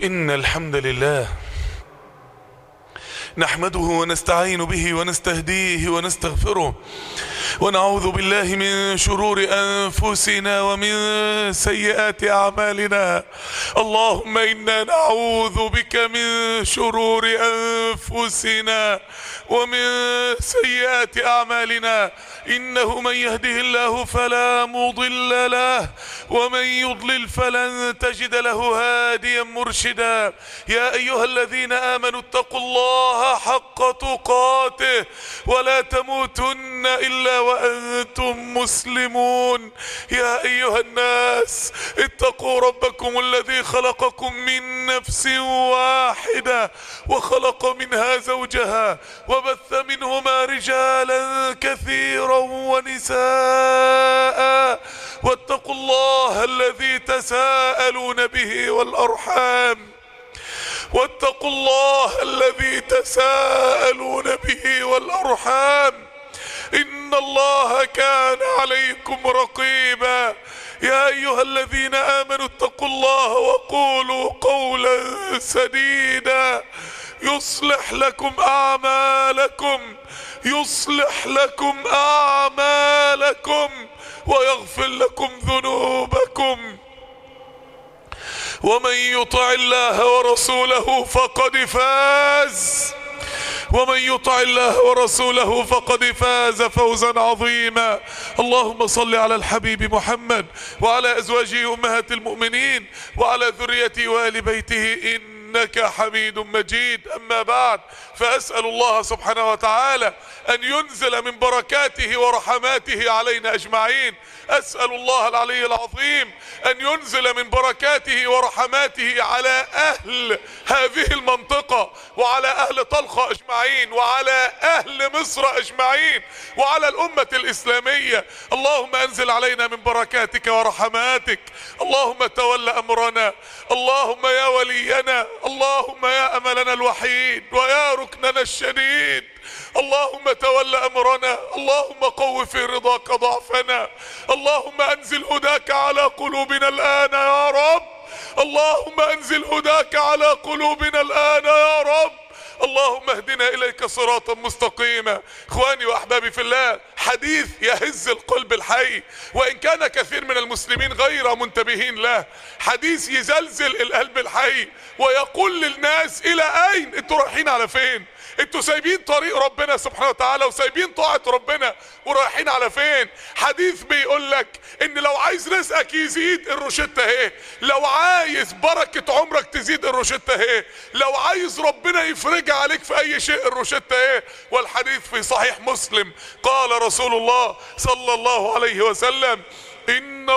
إن الحمد لله نحمده ونستعين به ونستهديه ونستغفره، ونعوذ بالله من شرور أنفسنا ومن سيئات أعمالنا. اللهم إنا نعوذ بك من شرور أنفسنا ومن سيئات أعمالنا، إنه من يهده الله فلا مضل له ومن يضلل فلن تجد له هاديا مرشدا. يا أيها الذين آمنوا اتقوا الله حق تقاته ولا تموتن إلا وأنتم مسلمون. يا أيها الناس اتقوا ربكم الذي خلقكم من نفس واحدة وخلق منها زوجها وبث منهما رجالا كثيرا ونساء، واتقوا الله الذي تساءلون به والأرحام واتقوا الله الذي تساءلون به والأرحام إن الله كان عليكم رقيبا. يا أيها الذين آمنوا اتقوا الله وقولوا قولا سديدا يصلح لكم أعمالكم ويغفر لكم ذنوبكم، ومن يطع الله ورسوله فقد فاز فوزا عظيما. اللهم صل على الحبيب محمد وعلى أزواجه أمهات المؤمنين وعلى ذريته وآل بيته إنك حميد مجيد. أما بعد، فأسأل الله سبحانه وتعالى أن ينزل من بركاته ورحماته علينا أجمعين. أسأل الله العلي العظيم أن ينزل من بركاته ورحماته على أهل هذه المنطقة وعلى أهل طلخة أجمعين وعلى أهل مصر أجمعين وعلى الأمة الإسلامية. اللهم أنزل علينا من بركاتك ورحماتك. اللهم تول أمرنا، اللهم يا ولينا، اللهم يا أملنا الوحيد ويا ركننا الشديد. اللهم تول أمرنا، اللهم قو في رضاك ضعفنا، اللهم أنزل هداك على قلوبنا الآن يا رب، اللهم أنزل هداك على قلوبنا الآن يا رب. اللهم اهدنا إليك صراطا مستقيما. اخواني واحبابي في الله، حديث يهز القلب الحي وان كان كثير من المسلمين غير منتبهين له. حديث يزلزل القلب الحي ويقول للناس الى اين انتوا رايحين؟ على فين؟ انتوا سايبين طريق ربنا سبحانه وتعالى وسايبين طاعة ربنا ورايحين على فين؟ حديث بيقول لك ان لو عايز رزقك يزيد الروشتة اهي، لو عايز بركة عمرك تزيد الروشتة اهي، لو عايز ربنا يفرج عليك في اي شيء الروشتة اهي. والحديث في صحيح مسلم، قال رسول الله صلى الله عليه وسلم: إن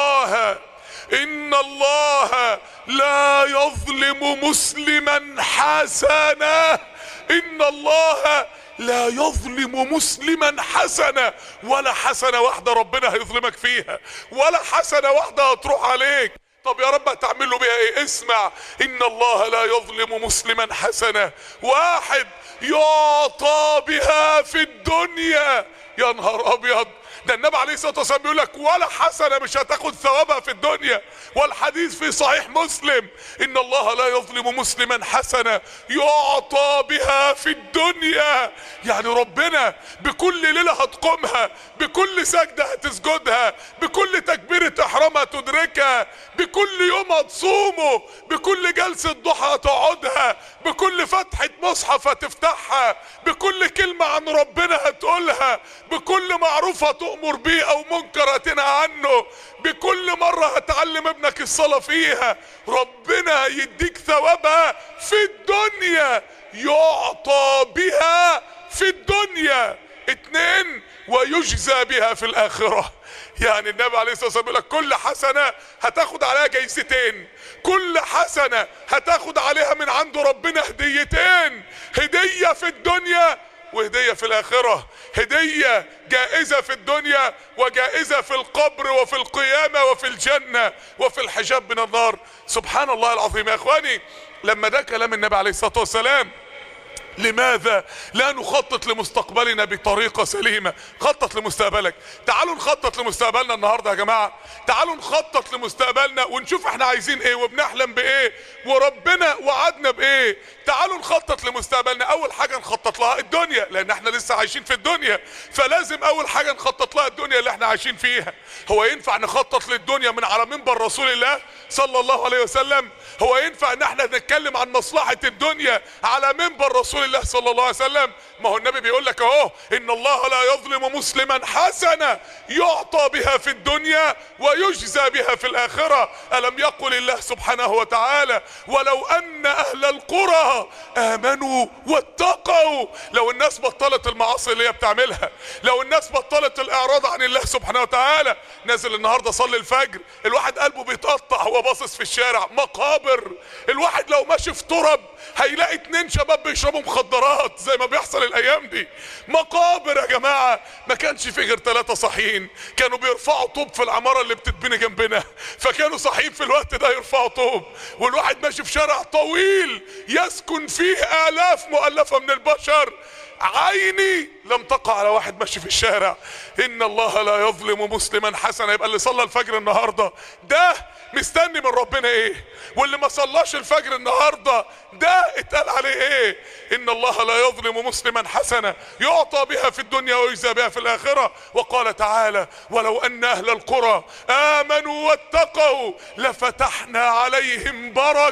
الله لا يظلم مسلما حسنة. إن الله لا يظلم مسلما حسنة، ولا حسنة واحدة ربنا هيظلمك فيها، ولا حسنة واحدة هتروح عليك. طب يا رب هتعمل له بيها ايه؟ اسمع: إن الله لا يظلم مسلما حسنة واحد يعطى بها في الدنيا. يا نهار أبيض، ده النبي عليه الصلاة والسلام بيقول لك ولا حسنة مش هتاخد ثوابها في الدنيا. والحديث في صحيح مسلم: إن الله لا يظلم مسلما حسنة يعطى بها في الدنيا. يعني ربنا بكل ليلة هتقومها، بكل سجدة هتسجدها، بكل تكبيرة إحرام هتدركها، بكل يوم هتصومه، بكل جلسة ضحى هتقعدها، بكل فتحة مصحف هتفتحها، بكل كلمة عن ربنا هتقولها، بكل معروف هتؤمر بيه أو منكر هتنهى عنه، بكل مرة هتعلم ابنك الصلاة فيها، ربنا يديك ثوابها في الدنيا، يعطى بها في الدنيا. اتنين: ويجزى بها في الآخرة. يعني النبي عليه الصلاة والسلام يقول لك كل حسنة هتاخد عليها جايزتين، كل حسنة هتاخد عليها من عند ربنا هديتين، هدية في الدنيا وهدية في الآخرة. هدية جائزة في الدنيا وجائزة في القبر وفي القيامة وفي الجنة وفي الحجاب من النار. سبحان الله العظيم. يا اخواني، لما ده كلام النبي عليه الصلاة والسلام لماذا لا نخطط لمستقبلنا بطريقة سليمة؟ خطط لمستقبلك. تعالوا نخطط لمستقبلنا النهاردة يا جماعة. تعالوا نخطط لمستقبلنا ونشوف احنا عايزين ايه وبنحلم بايه وربنا وعدنا بايه. تعالوا نخطط لمستقبلنا. اول حاجة نخطط لها الدنيا، لان احنا لسه عايشين في الدنيا، فلازم اول حاجة نخطط لها الدنيا اللي احنا عايشين فيها. هو ينفع نخطط للدنيا من على منبر رسول الله صلى الله عليه وسلم؟ هو ينفع ان احنا نتكلم عن مصلحة الدنيا على منبر رسول الله صلى الله عليه وسلم؟ ما هو النبي بيقول لك اهو: ان الله لا يظلم مسلما حسنة يعطى بها في الدنيا ويجزى بها في الاخرة. الم يقل الله سبحانه وتعالى: ولو ان اهل القرى امنوا واتقوا. لو الناس بطلت المعاصي اللي هي بتعملها، لو الناس بطلت الاعراض عن الله سبحانه وتعالى. نازل النهارده صلي الفجر، الواحد قلبه بيتقطع هو باصص في الشارع. مقابر، الواحد لو ماشي في ترب هيلاقي 2 شباب بيشربوا مخدرات زي ما بيحصل الايام دي. مقابر يا جماعه. ما كانش في غير 3 صاحيين كانوا بيرفعوا طوب في العماره اللي بتتبني جنبنا، فكانوا صاحيين في الوقت ده يرفعوا طوب، والواحد ماشي في شارع طويل يسكن فيه آلاف مؤلفه من البشر. عيني لم تقع على واحد ماشي في الشارع. ان الله لا يظلم مسلما حسنا. يبقى اللي صلى الفجر النهارده ده مستني من ربنا ايه؟ واللي ما صلاش الفجر النهارده ده اتقال عليه ايه؟ ان الله لا يظلم مسلما حسنا يعطى بها في الدنيا ويجزى بها في الاخره. وقال تعالى: ولو ان اهل القرى امنوا واتقوا لفتحنا عليهم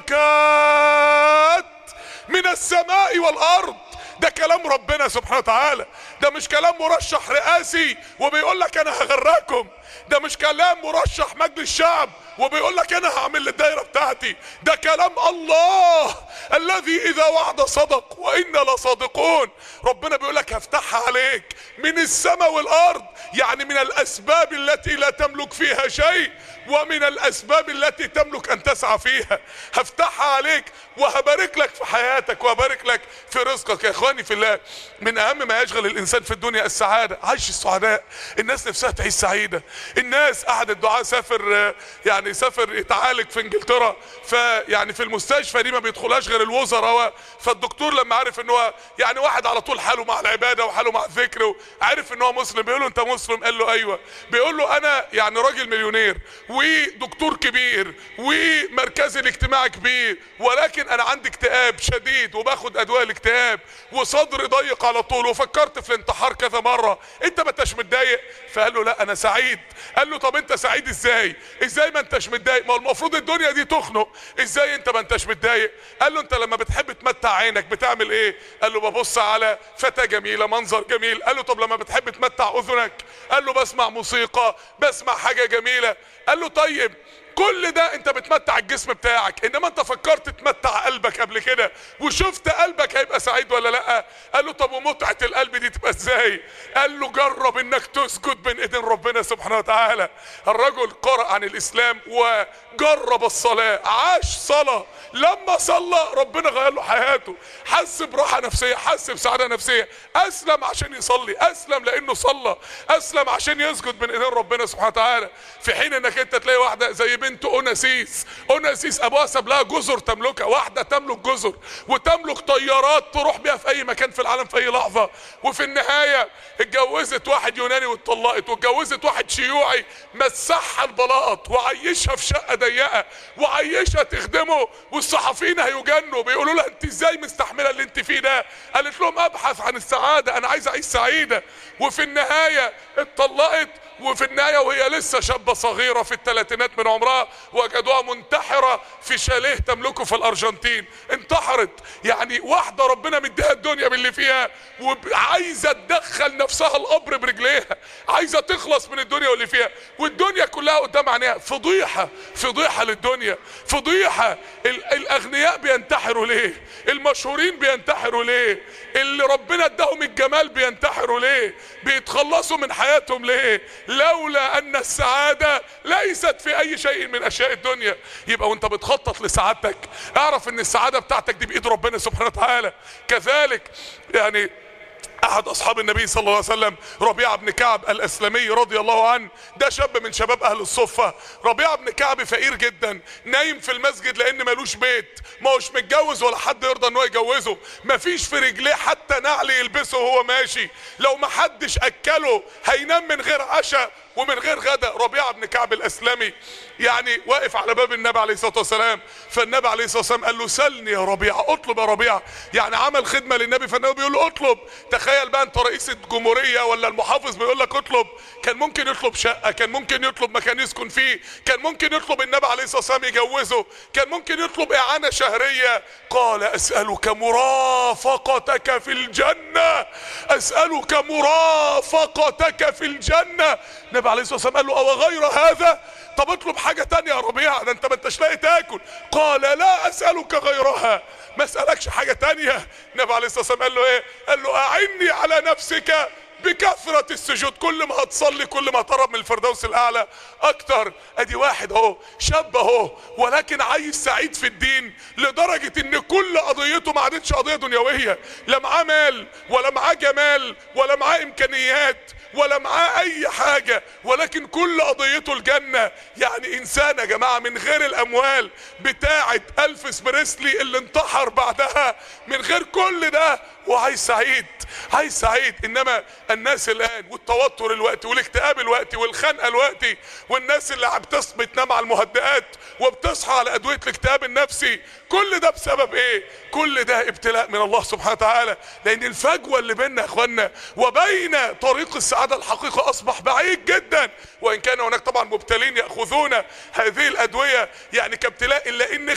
بركات من السماء والارض. ده كلام ربنا سبحانه وتعالى، ده مش كلام مرشح رئاسي وبيقول لك انا هغرقكم، ده مش كلام مرشح مجلس شعب وبيقول لك انا هعمل الدايره بتاعتي، ده كلام الله الذي اذا وعد صدق وانا لصادقون. ربنا بيقول لك هفتحها عليك من السماء والارض، يعني من الاسباب التي لا تملك فيها شيء ومن الاسباب التي تملك ان تسعى فيها. هفتحها عليك وهبارك لك في حياتك وهبارك لك في رزقك. يا اخواني في الله، من اهم ما يشغل الانسان في الدنيا السعاده، عيش السعداء. الناس نفسها تعيش سعيده. الناس احد الدعاة سافر سافر يتعالج في انجلترا، فيعني في المستشفى دي ما بيدخلهاش غير الوزراء. فالدكتور لما عرف ان هو يعني واحد على طول حاله مع العباده وحاله مع الذكر، وعرف ان هو مسلم، بيقول له: انت مسلم؟ قال له: ايوه. بيقول له: انا يعني راجل مليونير ودكتور كبير ومركزي الاجتماعي كبير، ولكن انا عندي اكتئاب شديد وباخد ادويه الاكتئاب وصدري ضيق على طول وفكرت في الانتحار كذا مره. انت ما انتش متضايق؟ فقال له: لا انا سعيد. قال له: طب انت سعيد ازاي؟ ازاي ما انتش متضايق؟ ما هو المفروض الدنيا دي تخنق، ازاي انت ما انتش متضايق؟ قال له: انت لما بتحب تمتع عينك بتعمل ايه؟ قال له: ببص على فتاة جميلة، منظر جميل. قال له: طب لما بتحب تمتع اذنك؟ قال له: بسمع موسيقى، بسمع حاجة جميلة. قال له: طيب كل ده انت بتمتع الجسم بتاعك، انما انت فكرت تمتع قلبك قبل كده وشفت قلبك هيبقى سعيد ولا لا؟ قال له: طب ومتعة القلب دي تبقى ازاي؟ قال له: جرب انك تسجد بين ايدين ربنا سبحانه وتعالى. الرجل قرأ عن الاسلام وجرب الصلاة، عاش صلاة. لما صلى ربنا غير له حياته، حس براحة نفسية، حس بسعادة نفسية، اسلم عشان يصلي، اسلم لانه صلى، اسلم عشان يسجد بين ايدين ربنا سبحانه وتعالى. في حين انك انت تلاقي واحدة زي بنت اوناسيس ابوها ساب لها جزر تملكها، واحدة تملك جزر وتملك طيارات تروح بيها في اي مكان في العالم في اي لحظة، وفي النهاية اتجوزت واحد يوناني واتطلقت، واتجوزت واحد شيوعي مسحها البلاط وعيشها في شقة ضيقة وعيشها تخدمه، والصحفيين هيجنوا بيقولوا لها: انت ازاي مستحملة اللي انت فيه ده؟ قالت لهم: ابحث عن السعادة، انا عايز اعيش سعيدة. وفي النهاية اتطلقت، وفي النهاية وهي لسه شابة صغيرة في الثلاثينات من عمرها وجدوها منتحرة في شاليه تملكه في الارجنتين. انتحرت، يعني واحدة ربنا مديها الدنيا باللي فيها وعايزة تدخل نفسها القبر برجليها، عايزة تخلص من الدنيا واللي فيها، والدنيا كلها قدام عينيها. فضيحة، فضيحة للدنيا، فضيحة. الاغنياء بينتحروا ليه؟ المشهورين بينتحروا ليه؟ اللي ربنا اداهم الجمال بينتحروا ليه؟ بيتخلصوا من حياتهم ليه؟ لولا ان السعادة ليست في اي شيء من اشياء الدنيا. يبقى وانت بتخطط لسعادتك اعرف ان السعادة بتاعتك دي بايد ربنا سبحانه وتعالى. كذلك يعني احد اصحاب النبي صلى الله عليه وسلم ربيعة بن كعب الاسلمي رضي الله عنه، ده شاب من شباب اهل الصفة. ربيعة بن كعب فقير جدا، نايم في المسجد لان ملوش بيت، ما هوش متجوز ولا حد يرضى ان هو يجوزه، مفيش في رجليه حتى نعل يلبسه وهو ماشي، لو ما حدش اكله هينام من غير عشاء ومن غير غدا. ربيعة بن كعب الاسلمي يعني واقف على باب النبي عليه الصلاة والسلام، فالنبي عليه الصلاة والسلام قال له سلني يا ربيعة، اطلب يا ربيعة، يعني عمل خدمة للنبي، فالنبي بيقول له اطلب. تخيل بقى انت رئيس الجمهورية ولا المحافظ بيقول لك اطلب، كان ممكن يطلب شقة، كان ممكن يطلب مكان يسكن فيه، كان ممكن يطلب النبي عليه الصلاة والسلام يجوزه، كان ممكن يطلب اعانة شهرية. قال اسألك مرافقتك في الجنة، اسألك مرافقتك في الجنة. النبي عليه الصلاة والسلام قال له او غير هذا، طب اطلب حاجة تانية يا ربيعة، ده انت ما انتش لاقي تاكل. قال لا اسألك غيرها، ما اسألكش حاجة تانية. النبي عليه الصلاة والسلام قال له ايه؟ قال له اعني على نفسك بكثرة السجود، كل ما هتصلي كل ما تقرب من الفردوس الاعلى اكتر. ادي واحد اهو، شاب اهو، ولكن عايش سعيد في الدين لدرجة ان كل قضيته ما عادتش قضية دنيوية، لا معاه مال ولا معاه جمال ولا معاه امكانيات ولا معاه اي حاجة، ولكن كل قضيته الجنة. يعني انسان يا جماعة من غير الاموال بتاعة الفيس بريسلي اللي انتحر بعدها، من غير كل ده وعايز سعيد، عايز سعيد. انما الناس الان والتوتر الوقتي والاكتئاب الوقتي والخنقة الوقتي، والناس اللي بتنام على المهدئات وبتصحى على ادوية الاكتئاب النفسي، كل ده بسبب ايه؟ كل ده ابتلاء من الله سبحانه وتعالى، لان الفجوة اللي بيننا يا اخوانا وبين طريق السعادة الحقيقة اصبح بعيد جدا. وان كان هناك طبعا مبتلين يأخذون هذه الادوية يعني كابتلاء، الا ان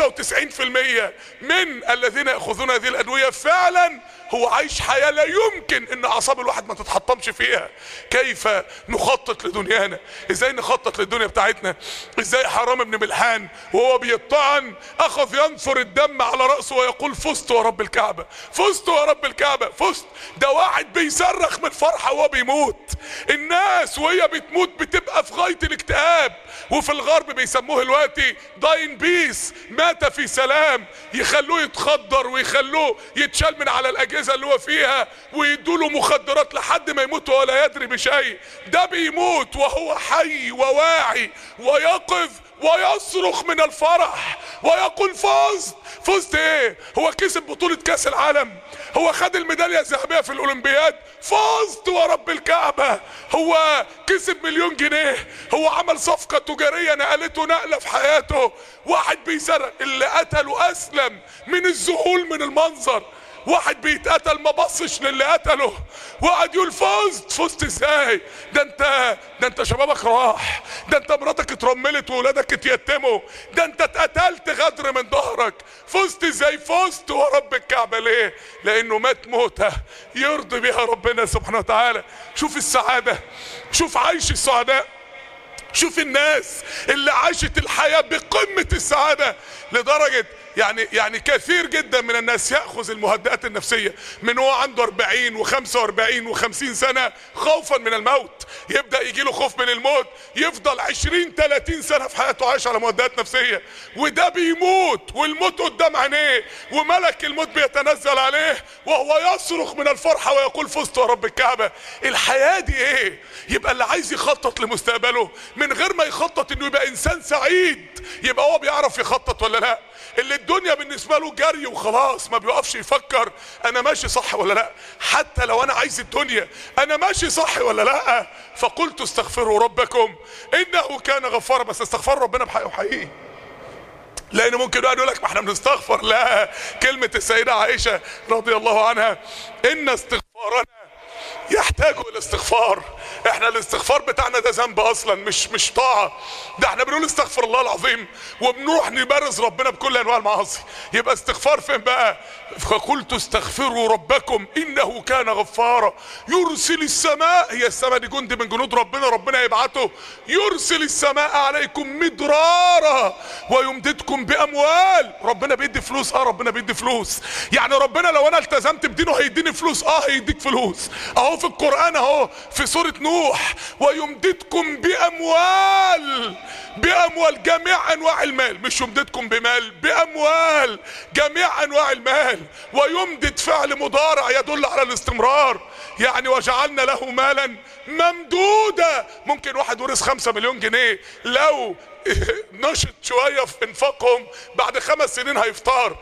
95% من الذين يأخذون هذه الادوية فعلا هو عايش حياة لا يمكن ان اعصاب الواحد ما تتحطمش فيها. كيف نخطط لدنيانا؟ ازاي نخطط للدنيا بتاعتنا؟ ازاي حرام ابن ملحان وهو بيطعن اخذ ينثر الدم على رأسه ويقول فزت ورب الكعبة، فزت ورب الكعبة، فزت. ده واحد بيصرخ من فرحة وهو بيموت. الناس وهي بتموت بتبقى في غاية الاكتئاب، وفي الغرب بيسموه دلوقتي داين بيس، مات في سلام، يخلوه يتخدر ويخلوه يتشال من على الاجهزة اللي هو فيها ويدوله مخدرات لحد ما يموت ولا يدري بشيء. ده بيموت وهو حي وواعي ويقظ ويصرخ من الفرح ويقول فزت. فزت ايه؟ هو كسب بطولة كاس العالم؟ هو خد الميدالية الذهبية في الاولمبياد؟ فزت ورب الكعبة. هو كسب 1,000,000 جنيه؟ هو عمل صفقة تجارية نقلته نقلة في حياته؟ واحد بيسرق، اللي قتله اسلم من الذهول من المنظر. واحد بيتقتل ما بصش للي قتله، وقعد يقول فزت. فزت ازاي؟ ده انت شبابك راح، ده انت مراتك اترملت وولادك اتيتموا، ده انت اتقتلت غدر من ظهرك. فزت ازاي؟ فزت ورب الكعبة. ليه؟ لانه مات موتة يرضي بها ربنا سبحانه وتعالى. شوف السعادة، شوف عيش السعداء، شوف الناس اللي عاشت الحياة بقمة السعادة، لدرجة يعني كثير جدا من الناس يأخذ المهدئات النفسية من هو عنده 40 و45 و50 سنة خوفا من الموت. يبدأ يجيله خوف من الموت، يفضل 20-30 سنة في حياته عايش على مهدئات نفسية، وده بيموت والموت قدام عينيه وملك الموت بيتنزل عليه وهو يصرخ من الفرحة ويقول فزت ورب الكعبة. الحياة دي ايه؟ يبقى اللي عايز يخطط لمستقبله من غير ما يخطط انه يبقى انسان سعيد، يبقى هو بيعرف يخطط ولا لا؟ اللي الدنيا بالنسبة له جري وخلاص، ما بيقفش يفكر انا ماشي صح ولا لا، حتى لو انا عايز الدنيا انا ماشي صح ولا لا. فقلت استغفروا ربكم انه كان غفارا. بس استغفر ربنا بحقه حقيقي، لان ممكن واحد يقول لك ما احنا بنستغفر. لا، كلمة السيدة عائشة رضي الله عنها ان استغفارنا يحتاجوا الى استغفار. احنا الاستغفار بتاعنا ده ذنب اصلا، مش طاعة. ده احنا بنقول استغفر الله العظيم وبنروح نبرز ربنا بكل انواع المعاصي. يبقى استغفار فين بقى؟ فقلت استغفروا ربكم انه كان غفارا يرسل السماء. هي السماء دي جند من جنود ربنا، ربنا يبعته. يرسل السماء عليكم مدرارا ويمددكم باموال. ربنا بيدي فلوس، ربنا بيدي فلوس. يعني ربنا لو انا التزمت بدينه هيديني فلوس، هيديك فلوس. اهو وهو في القرآن اهو في سورة نوح، ويمددكم بأموال، بأموال جميع أنواع المال، مش يمددكم بمال، بأموال جميع أنواع المال. ويمدد فعل مضارع يدل على الاستمرار، يعني وجعلنا له مالا ممدودا. ممكن واحد ورث 5 مليون جنيه لو نشط شويه في انفاقهم بعد 5 سنين هيفطر.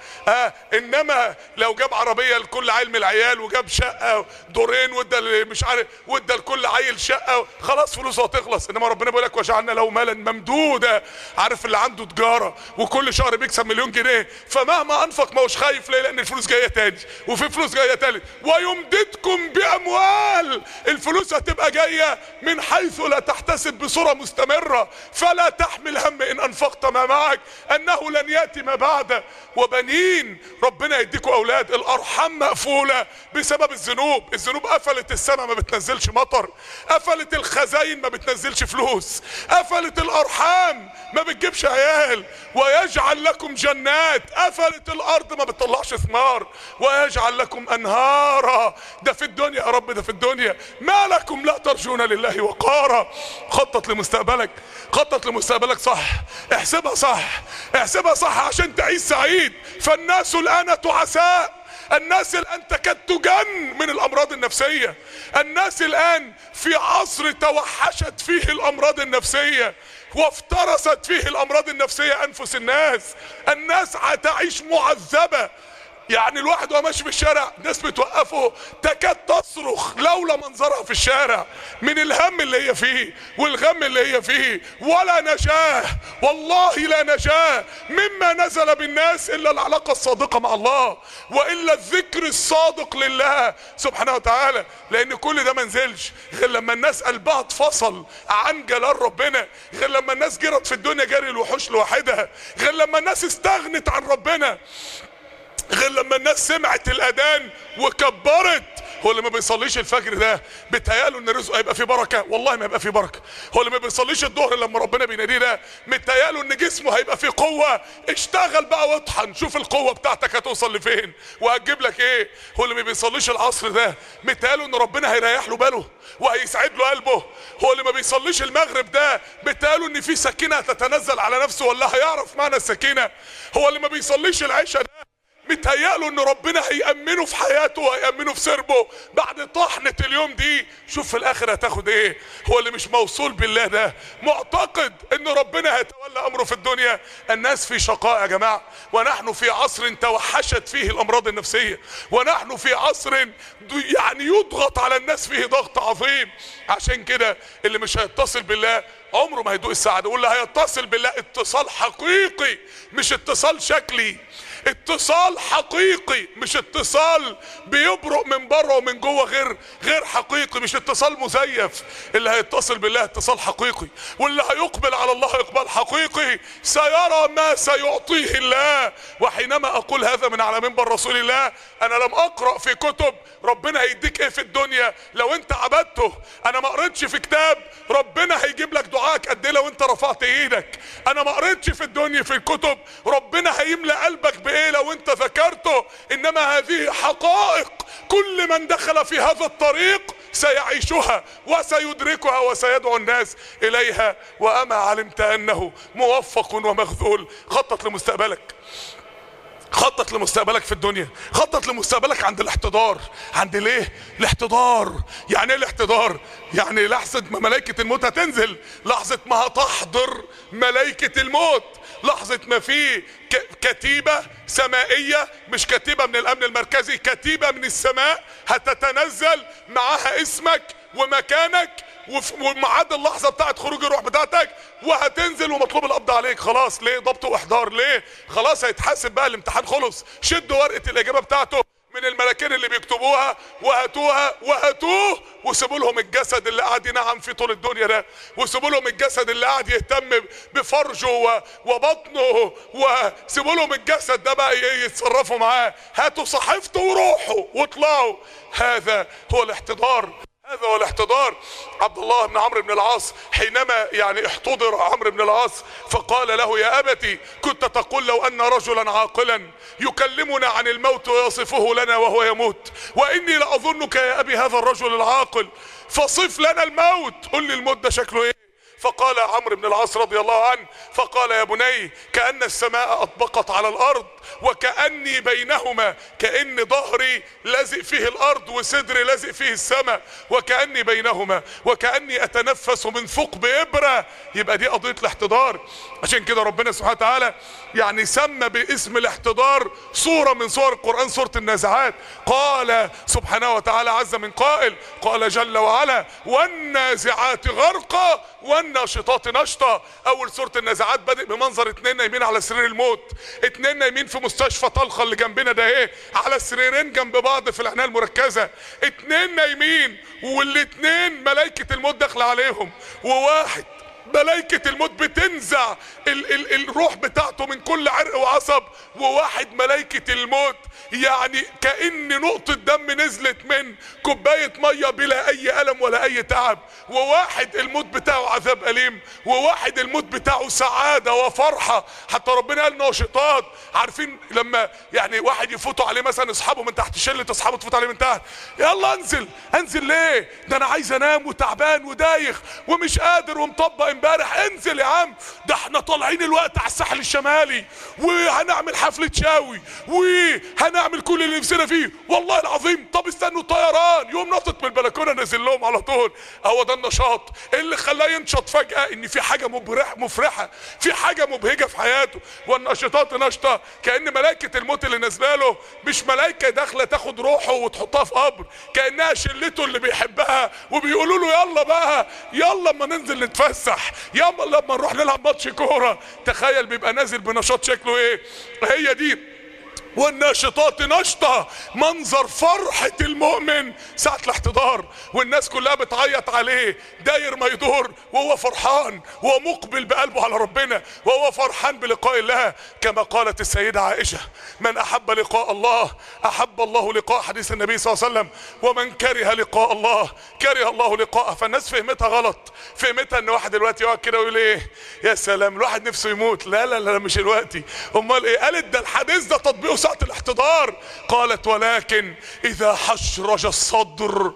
انما لو جاب عربيه لكل عيل من العيال وجاب شقه دورين وادى مش عارف وادى لكل عيل شقه، خلاص فلوسه هتخلص. انما ربنا بيقول لك وجعلنا له مالا ممدودا. عارف اللي عنده تجاره وكل شهر بيكسب مليون جنيه، فمهما انفق ما هوش خايف. ليه؟ لان الفلوس جايه تاني وفي فلوس جايه تالت. ويمددكم باموال، الفلوس هتبقى جايه من حيث لا تحتسب بصوره مستمره. فلا تحمل هم ان انفقت ما معك انه لن ياتي ما بعده. وبنين، ربنا يديكوا اولاد. الارحام مقفوله بسبب الذنوب. الذنوب قفلت السماء ما بتنزلش مطر، قفلت الخزاين ما بتنزلش فلوس، قفلت الارحام ما بتجيبش عيال. ويجعل لكم جنات، قفلت الارض ما بتطلعش ثمار. ويجعل لكم انهارا. ده في الدنيا يا رب، ده في الدنيا. ما لكم لا ترجون لله وقارا. خطط لمستقبلك، خطط لمستقبلك صح، احسبها صح، احسبها صح عشان تعيش سعيد. فالناس الان تعساء، الناس الان تكاد تجن من الامراض النفسية. الناس الان في عصر توحشت فيه الامراض النفسية وافترست فيه الامراض النفسية انفس الناس. الناس هتعيش معذبة. يعني الواحد وهو ماشي في الشارع ناس بتوقفه تكاد تصرخ لولا منظرها في الشارع من الهم اللي هي فيه والغم اللي هي فيه. ولا نجاه، والله لا نجاه مما نزل بالناس الا العلاقة الصادقة مع الله، والا الذكر الصادق لله سبحانه وتعالى. لان كل ده منزلش غير لما الناس قلبها اتفصل عن جلال ربنا، غير لما الناس جرت في الدنيا جري الوحوش لوحدها، غير لما الناس استغنت عن ربنا، غير لما الناس سمعت الاذان وكبرت. هو اللي ما بيصليش الفجر ده بيتهيأله ان رزقه هيبقى فيه بركه؟ والله ما هيبقى فيه بركه. هو اللي ما بيصليش الظهر لما ربنا بيناديه ده متهيأله ان جسمه هيبقى فيه قوه؟ اشتغل بقى واطحن، شوف القوه بتاعتك هتوصل لفين وهتجيب لك ايه. هو اللي ما بيصليش العصر ده متهيأله ان ربنا هيريح له باله وهيسعد له قلبه؟ هو اللي ما بيصليش المغرب ده متهيأله ان في سكينه هتتنزل على نفسه ولا هيعرف معنى السكينه؟ هو اللي ما بيصليش العشاء ده متهيأله ان ربنا هيأمنه في حياته وهيأمنه في سربه بعد طحنة اليوم دي؟ شوف في الاخر هتاخد ايه. هو اللي مش موصول بالله ده معتقد ان ربنا هيتولى امره في الدنيا. الناس في شقاء يا جماعة، ونحن في عصر توحشت فيه الامراض النفسية، ونحن في عصر يعني يضغط على الناس فيه ضغط عظيم. عشان كده اللي مش هيتصل بالله عمره ما هيدوق السعادة، واللي هيتصل بالله اتصال حقيقي مش اتصال شكلي، اتصال حقيقي مش اتصال بيبرق من بره ومن جوه غير حقيقي، مش اتصال مزيف. اللي هيتصل بالله اتصال حقيقي، واللي هيقبل على الله اقبال حقيقي سيرى ما سيعطيه الله. وحينما اقول هذا من على منبر رسول الله، انا لم اقرأ في كتب ربنا هيديك ايه في الدنيا لو انت عبدته. انا ما قريتش في كتاب ربنا هيجيب لك دعائك قد ايه لو انت رفعت ايدك. انا ما قريتش في الدنيا في الكتب ربنا هيملى قلبك بايه لو انت ذكرته. انما هذه حقائق كل من دخل في هذا الطريق سيعيشها وسيدركها وسيدعو الناس اليها. واما علمت انه موفق ومخذول. خطط لمستقبلك، خطط لمستقبلك في الدنيا، خطط لمستقبلك عند الاحتضار. عند ليه؟ الاحتضار. يعني ايه الاحتضار؟ يعني لحظة ما ملائكة الموت هتنزل، لحظة ما هتحضر ملائكة الموت، لحظة ما في كتيبة سمائية، مش كتيبة من الامن المركزي، كتيبة من السماء هتتنزل معاها اسمك ومكانك وميعاد اللحظه بتاعت خروج الروح بتاعتك، وهتنزل ومطلوب القبض عليك. خلاص ليه؟ ضبط واحضار. ليه؟ خلاص هيتحاسب بقى، الامتحان خلص. شدوا ورقه الاجابه بتاعته من الملكين اللي بيكتبوها وهاتوه وسيبوا لهم الجسد اللي قاعد ينعم فيه طول الدنيا ده، وسيبوا لهم الجسد اللي قاعد يهتم بفرجه وبطنه، وسيبوا لهم الجسد ده بقى يتصرفوا معاه. هاتوا صحيفته وروحوا واطلعوا. هذا هو الاحتضار، هذا هو الاحتضار. عبد الله بن عمرو بن العاص حينما يعني احتضر عمرو بن العاص فقال له: يا أبتي كنت تقول لو أن رجلا عاقلا يكلمنا عن الموت ويصفه لنا وهو يموت، وإني لأظنك يا أبي هذا الرجل العاقل، فصف لنا الموت، قل لي الموت ده شكله ايه. فقال عمرو بن العاص رضي الله عنه، فقال: يا بني كأن السماء أطبقت على الأرض وكأني بينهما، كأن ظهري لازق فيه الأرض وصدري لازق فيه السماء، وكأني بينهما وكأني أتنفس من ثقب إبرة. يبقى دي قضية الاحتضار. عشان كده ربنا سبحانه وتعالى يعني سمى باسم الاحتضار سورة من سور القرآن سورة النازعات. قال سبحانه وتعالى عز من قائل، قال جل وعلا: والنازعات غرقا والناشطات نشطا. اول سورة النازعات بدأ بمنظر اتنين نايمين على سرير الموت، اتنين نايمين في مستشفى طلخة اللي جنبنا ده ايه، على سريرين جنب بعض في العناية المركزة، اتنين نايمين والاتنين ملائكة الموت داخلة عليهم، وواحد ملائكة الموت بتنزع الروح بتاعته من كل عرق وعصب، وواحد ملائكة الموت يعني كأن نقطة دم نزلت من كوباية مية بلا اي ألم ولا اي تعب، وواحد الموت بتاعه عذاب أليم، وواحد الموت بتاعه سعادة وفرحة. حتى ربنا قال ناشطات. عارفين لما يعني واحد يفوتوا عليه مثلا اصحابه من تحت، شلة اصحابه تفوت عليه من تحت، يلا انزل ليه؟ ده انا عايز انام وتعبان ودايخ ومش قادر ومطبق امبارح. انزل يا عم، ده احنا طالعين الوقت على الساحل الشمالي وهنعمل حفلة شاوي وهنعمل كل اللي نفسنا فيه والله العظيم. طب استنوا الطيران، يوم نطت من البلكونه نازل لهم على طول. هو ده النشاط اللي خلاه ينشط فجأة، ان في حاجة مفرحة، في حاجة مبهجة في حياته. والناشطات نشطة، كأن ملائكة الموت اللي نازله له مش ملائكة داخلة تاخد روحه وتحطها في قبر، كأنها شلته اللي بيحبها وبيقولوا له يلا بقى، يلا اما ننزل نتفسح، يلا لما نروح نلعب ماتش كورة. تخيل بيبقى نازل بنشاط شكله ايه. هي دي والناشطات نشطة، منظر فرحة المؤمن ساعة الاحتضار، والناس كلها بتعيط عليه داير ما يدور وهو فرحان وهو مقبل بقلبه على ربنا وهو فرحان بلقاء الله. كما قالت السيدة عائشة: من أحب لقاء الله أحب الله لقاء، حديث النبي صلى الله عليه وسلم، ومن كره لقاء الله كره الله لقاءه. فالناس فهمتها غلط، فهمتها ان واحد دلوقتي يقعد كده ويقول ايه، يا سلام الواحد نفسه يموت. لا لا لا مش دلوقتي، امال ايه؟ قالت ده الحديث ده تطبيقه ساعة الاحتضار. قالت: ولكن اذا حشرج الصدر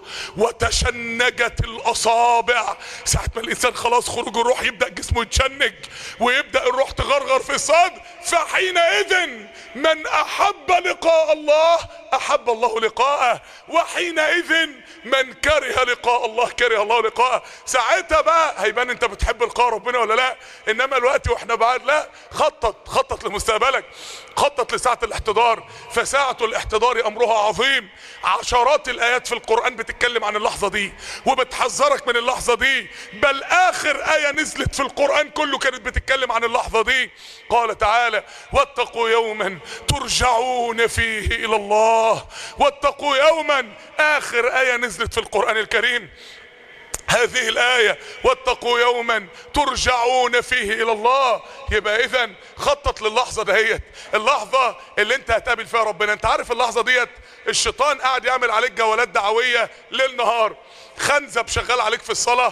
وتشنجت الاصابع، ساعة ما الانسان خلاص خروج الروح يبدأ جسمه يتشنج ويبدأ الروح تغرغر في الصدر، فحينئذ من احب لقاء الله احب الله لقاءه، وحينئذ من كره لقاء الله كره الله لقاءه. ساعتها بقى هيبان انت بتحب لقاء ربنا ولا لا. انما الوقت واحنا بعد لا، خطط لمستقبلك، خطط لساعة الاحتضار. فساعة الاحتضار امرها عظيم. عشرات الايات في القرآن بتتكلم عن اللحظة دي وبتحذرك من اللحظة دي، بل اخر اية نزلت في القرآن كله كانت بتتكلم عن اللحظة دي. قال تعالى: واتقوا يوما ترجعون فيه الى الله. واتقوا يوما، اخر اية نزلت في القرآن الكريم هذه الآية: واتقوا يوما ترجعون فيه إلى الله. يبقى إذن خطط للحظة دهيت، اللحظة اللي انت هتقابل فيها ربنا. انت عارف اللحظة ديت الشيطان قاعد يعمل عليك جولات دعوية ليل نهار، خنزب شغال عليك في الصلاة،